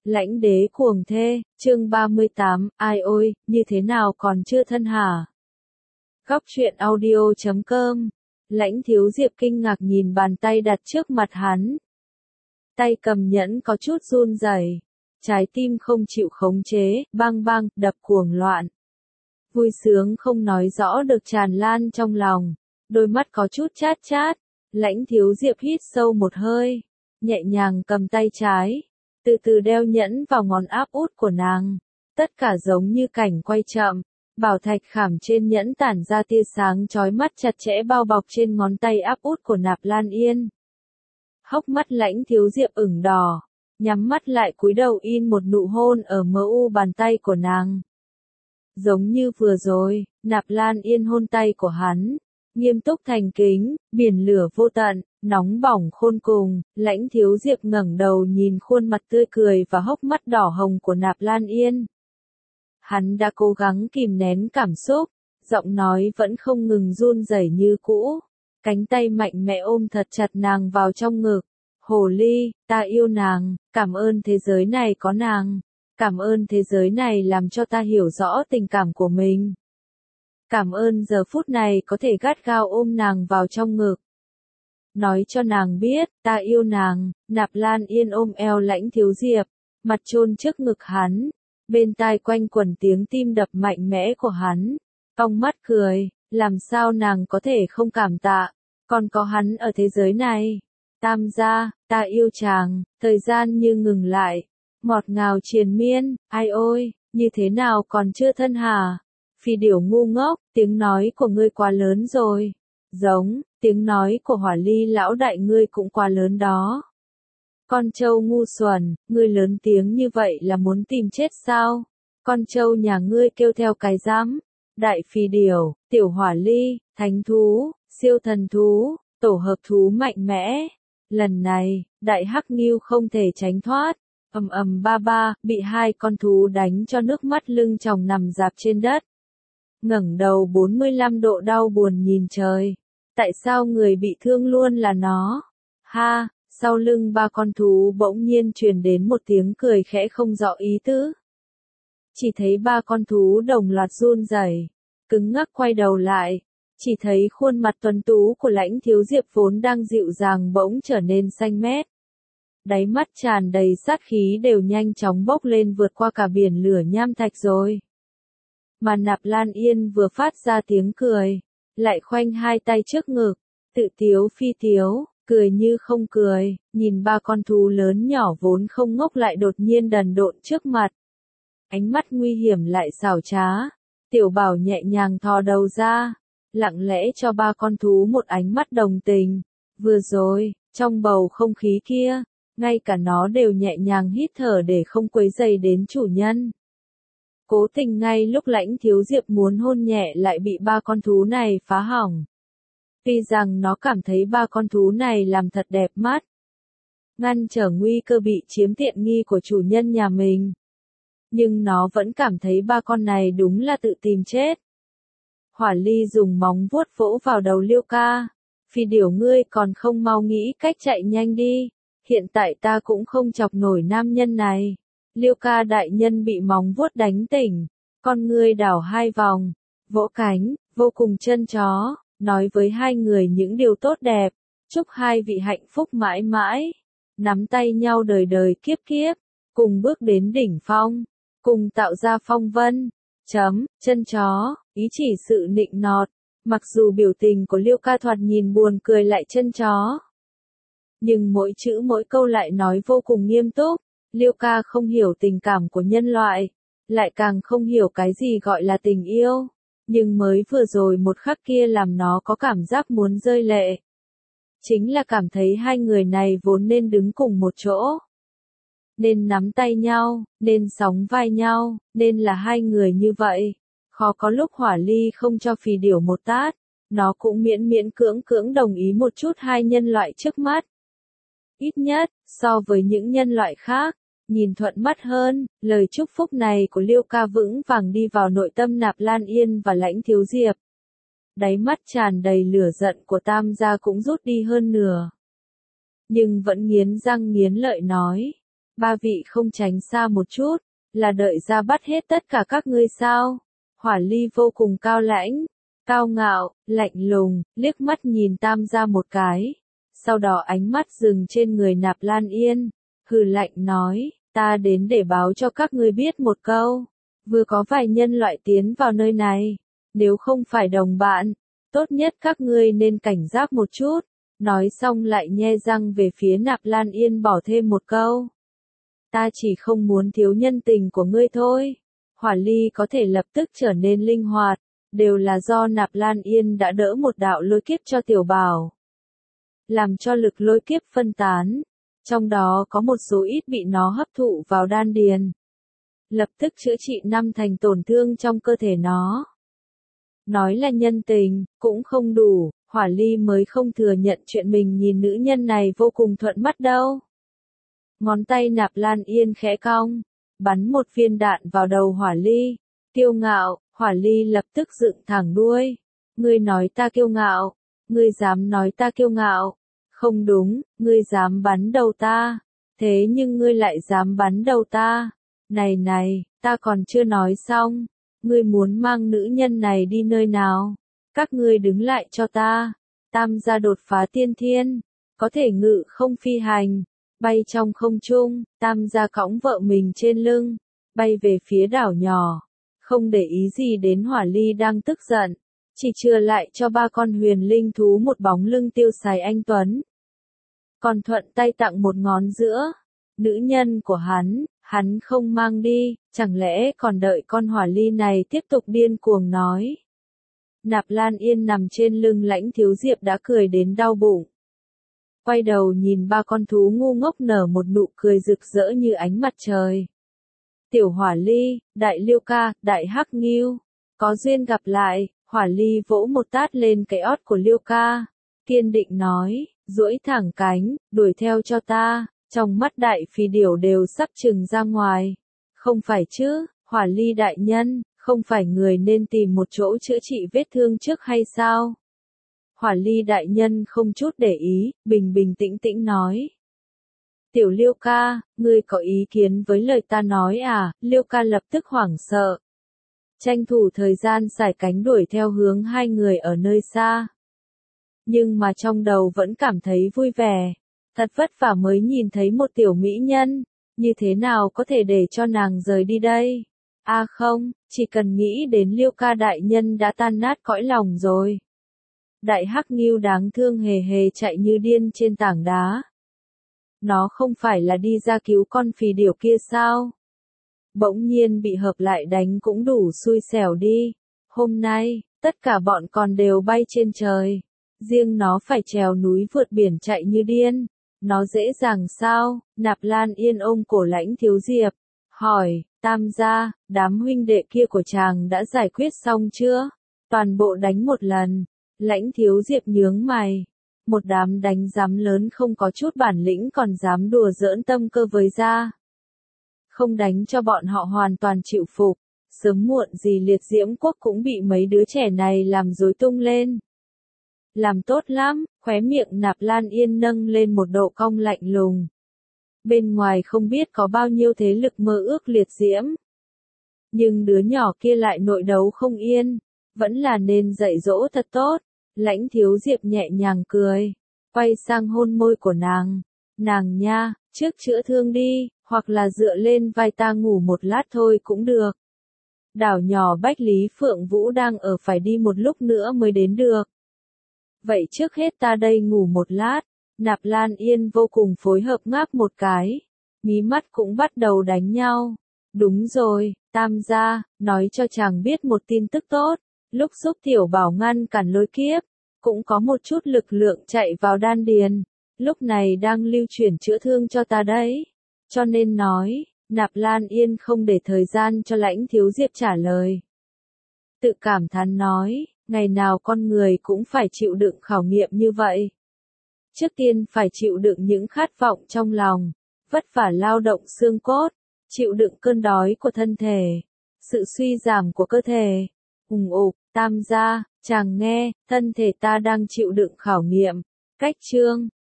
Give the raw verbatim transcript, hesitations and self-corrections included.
Lãnh đế cuồng thê, chương ba mươi tám, ai ôi, như thế nào còn chưa thân hả? Góc truyện audio chấm com. Lãnh Thiếu Diệp kinh ngạc nhìn bàn tay đặt trước mặt hắn. Tay cầm nhẫn có chút run rẩy, trái tim không chịu khống chế, bang bang, đập cuồng loạn. Vui sướng không nói rõ được tràn lan trong lòng, đôi mắt có chút chát chát. Lãnh Thiếu Diệp hít sâu một hơi, nhẹ nhàng cầm tay trái, từ từ đeo nhẫn vào ngón áp út của nàng. Tất cả giống như cảnh quay chậm, bảo thạch khảm trên nhẫn tản ra tia sáng chói mắt chặt chẽ bao bọc trên ngón tay áp út của Nạp Lan Yên. Hốc mắt Lãnh Thiếu Diệp ửng đỏ, nhắm mắt lại cúi đầu in một nụ hôn ở mờ u bàn tay của nàng. Giống như vừa rồi, Nạp Lan Yên hôn tay của hắn, nghiêm túc thành kính, biển lửa vô tận, nóng bỏng khôn cùng. Lãnh Thiếu Diệp ngẩng đầu nhìn khuôn mặt tươi cười và hốc mắt đỏ hồng của Nạp Lan Yên. Hắn đã cố gắng kìm nén cảm xúc, giọng nói vẫn không ngừng run rẩy như cũ. Cánh tay mạnh mẽ ôm thật chặt nàng vào trong ngực. Hồ ly, ta yêu nàng, cảm ơn thế giới này có nàng. Cảm ơn thế giới này làm cho ta hiểu rõ tình cảm của mình. Cảm ơn giờ phút này có thể gắt gao ôm nàng vào trong ngực. Nói cho nàng biết, ta yêu nàng. Nạp Lan Yên ôm eo Lãnh Thiếu Diệp, mặt chôn trước ngực hắn. Bên tai quanh quẩn tiếng tim đập mạnh mẽ của hắn. Cong mắt cười, làm sao nàng có thể không cảm tạ, còn có hắn ở thế giới này. Tam gia, ta yêu chàng, thời gian như ngừng lại. Ngọt ngào triền miên, ai ôi, như thế nào còn chưa thân hả? Phi điểu ngu ngốc, tiếng nói của ngươi quá lớn rồi. Giống, tiếng nói của Hỏa Ly lão đại ngươi cũng quá lớn đó. Con trâu ngu xuẩn, ngươi lớn tiếng như vậy là muốn tìm chết sao? Con trâu nhà ngươi kêu theo cái dám. Đại phi điểu, tiểu hỏa ly, thánh thú, siêu thần thú, tổ hợp thú mạnh mẽ. Lần này, đại hắc ngưu không thể tránh thoát. Ầm ầm ba ba, bị hai con thú đánh cho nước mắt lưng tròng nằm rạp trên đất. Ngẩng đầu bốn mươi lăm độ đau buồn nhìn trời. Tại sao người bị thương luôn là nó? Ha, sau lưng ba con thú bỗng nhiên truyền đến một tiếng cười khẽ không rõ ý tứ. Chỉ thấy ba con thú đồng loạt run rẩy, cứng ngắc quay đầu lại. Chỉ thấy khuôn mặt tuấn tú của Lãnh Thiếu Diệp vốn đang dịu dàng bỗng trở nên xanh mét. Đáy mắt tràn đầy sát khí đều nhanh chóng bốc lên vượt qua cả biển lửa nham thạch rồi. Mà Nạp Lan Yên vừa phát ra tiếng cười, lại khoanh hai tay trước ngực, tự tiếu phi tiếu, cười như không cười, nhìn ba con thú lớn nhỏ vốn không ngốc lại đột nhiên đần độn trước mặt. Ánh mắt nguy hiểm lại xảo trá, Tiểu Bảo nhẹ nhàng thò đầu ra, lặng lẽ cho ba con thú một ánh mắt đồng tình. Vừa rồi, trong bầu không khí kia, ngay cả nó đều nhẹ nhàng hít thở để không quấy rầy đến chủ nhân. Cố tình ngay lúc Lãnh Thiếu Diệp muốn hôn nhẹ lại bị ba con thú này phá hỏng. Tuy rằng nó cảm thấy ba con thú này làm thật đẹp mắt, ngăn trở nguy cơ bị chiếm tiện nghi của chủ nhân nhà mình, nhưng nó vẫn cảm thấy ba con này đúng là tự tìm chết. Hỏa Ly dùng móng vuốt vỗ vào đầu Liêu Ca. Phi điểu ngươi còn không mau nghĩ cách chạy nhanh đi. Hiện tại ta cũng không chọc nổi nam nhân này. Liêu Ca đại nhân bị móng vuốt đánh tỉnh. Con ngươi đảo hai vòng, vỗ cánh, vô cùng chân chó, nói với hai người những điều tốt đẹp. Chúc hai vị hạnh phúc mãi mãi. Nắm tay nhau đời đời kiếp kiếp. Cùng bước đến đỉnh phong. Cùng tạo ra phong vân. Chấm, chân chó, ý chỉ sự nịnh nọt. Mặc dù biểu tình của Liêu Ca thoạt nhìn buồn cười lại chân chó, nhưng mỗi chữ mỗi câu lại nói vô cùng nghiêm túc. Liêu Ca không hiểu tình cảm của nhân loại, lại càng không hiểu cái gì gọi là tình yêu. Nhưng mới vừa rồi một khắc kia làm nó có cảm giác muốn rơi lệ. Chính là cảm thấy hai người này vốn nên đứng cùng một chỗ. Nên nắm tay nhau, nên sóng vai nhau, nên là hai người như vậy. Khó có lúc Hỏa Ly không cho Phì điểu một tát, nó cũng miễn miễn cưỡng cưỡng đồng ý một chút hai nhân loại trước mắt. Ít nhất, so với những nhân loại khác, nhìn thuận mắt hơn. Lời chúc phúc này của Liêu Ca vững vàng đi vào nội tâm Nạp Lan Yên và Lãnh Thiếu Diệp. Đáy mắt tràn đầy lửa giận của Tam gia cũng rút đi hơn nửa. Nhưng vẫn nghiến răng nghiến lợi nói, Ba vị không tránh xa một chút, là đợi ra bắt hết tất cả các ngươi sao? Hỏa Ly vô cùng cao lãnh, cao ngạo, lạnh lùng, liếc mắt nhìn Tam gia một cái. Sau đó ánh mắt dừng trên người Nạp Lan Yên, hừ lạnh nói, ta đến để báo cho các ngươi biết một câu. Vừa có vài nhân loại tiến vào nơi này, nếu không phải đồng bạn, tốt nhất các ngươi nên cảnh giác một chút. Nói xong lại nhe răng về phía Nạp Lan Yên bỏ thêm một câu. Ta chỉ không muốn thiếu nhân tình của ngươi thôi. Hỏa Ly có thể lập tức trở nên linh hoạt, đều là do Nạp Lan Yên đã đỡ một đạo lôi kiếp cho tiểu bảo. Làm cho lực lôi kiếp phân tán, trong đó có một số ít bị nó hấp thụ vào đan điền. Lập tức chữa trị năm thành tổn thương trong cơ thể nó. Nói là nhân tình, cũng không đủ, Hỏa Ly mới không thừa nhận chuyện mình nhìn nữ nhân này vô cùng thuận mắt đâu. Ngón tay Nạp Lan Yên khẽ cong, bắn một viên đạn vào đầu Hỏa Ly. Kiêu ngạo, Hỏa Ly lập tức dựng thẳng đuôi. Ngươi nói ta kiêu ngạo, ngươi dám nói ta kiêu ngạo. Không đúng, ngươi dám bắn đầu ta. Thế nhưng ngươi lại dám bắn đầu ta. Này này, ta còn chưa nói xong. Ngươi muốn mang nữ nhân này đi nơi nào? Các ngươi đứng lại cho ta. Tam gia đột phá tiên thiên, có thể ngự không phi hành, bay trong không trung. Tam gia cõng vợ mình trên lưng, bay về phía đảo nhỏ, không để ý gì đến Hỏa Ly đang tức giận, chỉ chừa lại cho ba con huyền linh thú một bóng lưng tiêu sái anh tuấn. Còn thuận tay tặng một ngón giữa. Nữ nhân của hắn, hắn không mang đi, chẳng lẽ còn đợi con Hỏa Ly này tiếp tục điên cuồng nói. Nạp Lan Yên nằm trên lưng Lãnh Thiếu Diệp đã cười đến đau bụng. Quay đầu nhìn ba con thú ngu ngốc nở một nụ cười rực rỡ như ánh mặt trời. Tiểu Hỏa Ly, Đại Liêu Ca, Đại Hắc Ngưu, có duyên gặp lại. Hỏa Ly vỗ một tát lên cái ót của Liêu Ca, kiên định nói, duỗi thẳng cánh, đuổi theo cho ta. Trong mắt Đại Phi Điểu đều sắp trừng ra ngoài. Không phải chứ, Hỏa Ly đại nhân, không phải người nên tìm một chỗ chữa trị vết thương trước hay sao? Hỏa Ly đại nhân không chút để ý, bình bình tĩnh tĩnh nói. Tiểu Liêu Ca, ngươi có ý kiến với lời ta nói à? Liêu Ca lập tức hoảng sợ. Tranh thủ thời gian sải cánh đuổi theo hướng hai người ở nơi xa. Nhưng mà trong đầu vẫn cảm thấy vui vẻ. Thật vất vả mới nhìn thấy một tiểu mỹ nhân, như thế nào có thể để cho nàng rời đi đây? À không, chỉ cần nghĩ đến Liêu Ca đại nhân đã tan nát cõi lòng rồi. Đại Hắc Ngưu đáng thương hề hề chạy như điên trên tảng đá. Nó không phải là đi ra cứu con phì điểu kia sao? Bỗng nhiên bị hợp lại đánh cũng đủ xui xẻo đi. Hôm nay, tất cả bọn còn đều bay trên trời. Riêng nó phải trèo núi vượt biển chạy như điên. Nó dễ dàng sao? Nạp Lan Yên ôm cổ Lãnh Thiếu Diệp, hỏi, Tam gia, đám huynh đệ kia của chàng đã giải quyết xong chưa? Toàn bộ đánh một lần. Lãnh Thiếu Diệp nhướng mày. Một đám đánh giám lớn không có chút bản lĩnh còn dám đùa giỡn tâm cơ với gia. Không đánh cho bọn họ hoàn toàn chịu phục, sớm muộn gì Liệt Diễm Quốc cũng bị mấy đứa trẻ này làm rối tung lên. Làm tốt lắm, khóe miệng Nạp Lan Yên nâng lên một độ cong lạnh lùng. Bên ngoài không biết có bao nhiêu thế lực mơ ước liệt diễm. Nhưng đứa nhỏ kia lại nội đấu không yên, vẫn là nên dạy dỗ thật tốt. Lãnh Thiếu Diệp nhẹ nhàng cười, quay sang hôn môi của nàng. Nàng nha, trước chữa thương đi, hoặc là dựa lên vai ta ngủ một lát thôi cũng được. Đảo nhỏ Bách Lý Phượng Vũ đang ở phải đi một lúc nữa mới đến được. Vậy trước hết ta đây ngủ một lát. Nạp Lan Yên vô cùng phối hợp ngáp một cái. Mí mắt cũng bắt đầu đánh nhau. Đúng rồi, Tam gia, nói cho chàng biết một tin tức tốt. Lúc giúp tiểu bảo ngăn cản lôi kiếp, cũng có một chút lực lượng chạy vào đan điền. Lúc này đang lưu chuyển chữa thương cho ta đấy. Cho nên nói, Nạp Lan Yên không để thời gian cho Lãnh Thiếu Diệp trả lời. Tự cảm thán nói, ngày nào con người cũng phải chịu đựng khảo nghiệm như vậy. Trước tiên phải chịu đựng những khát vọng trong lòng, vất vả lao động xương cốt, chịu đựng cơn đói của thân thể, sự suy giảm của cơ thể. Hùng ục, Tam gia, chàng nghe, thân thể ta đang chịu đựng khảo nghiệm. Cách chương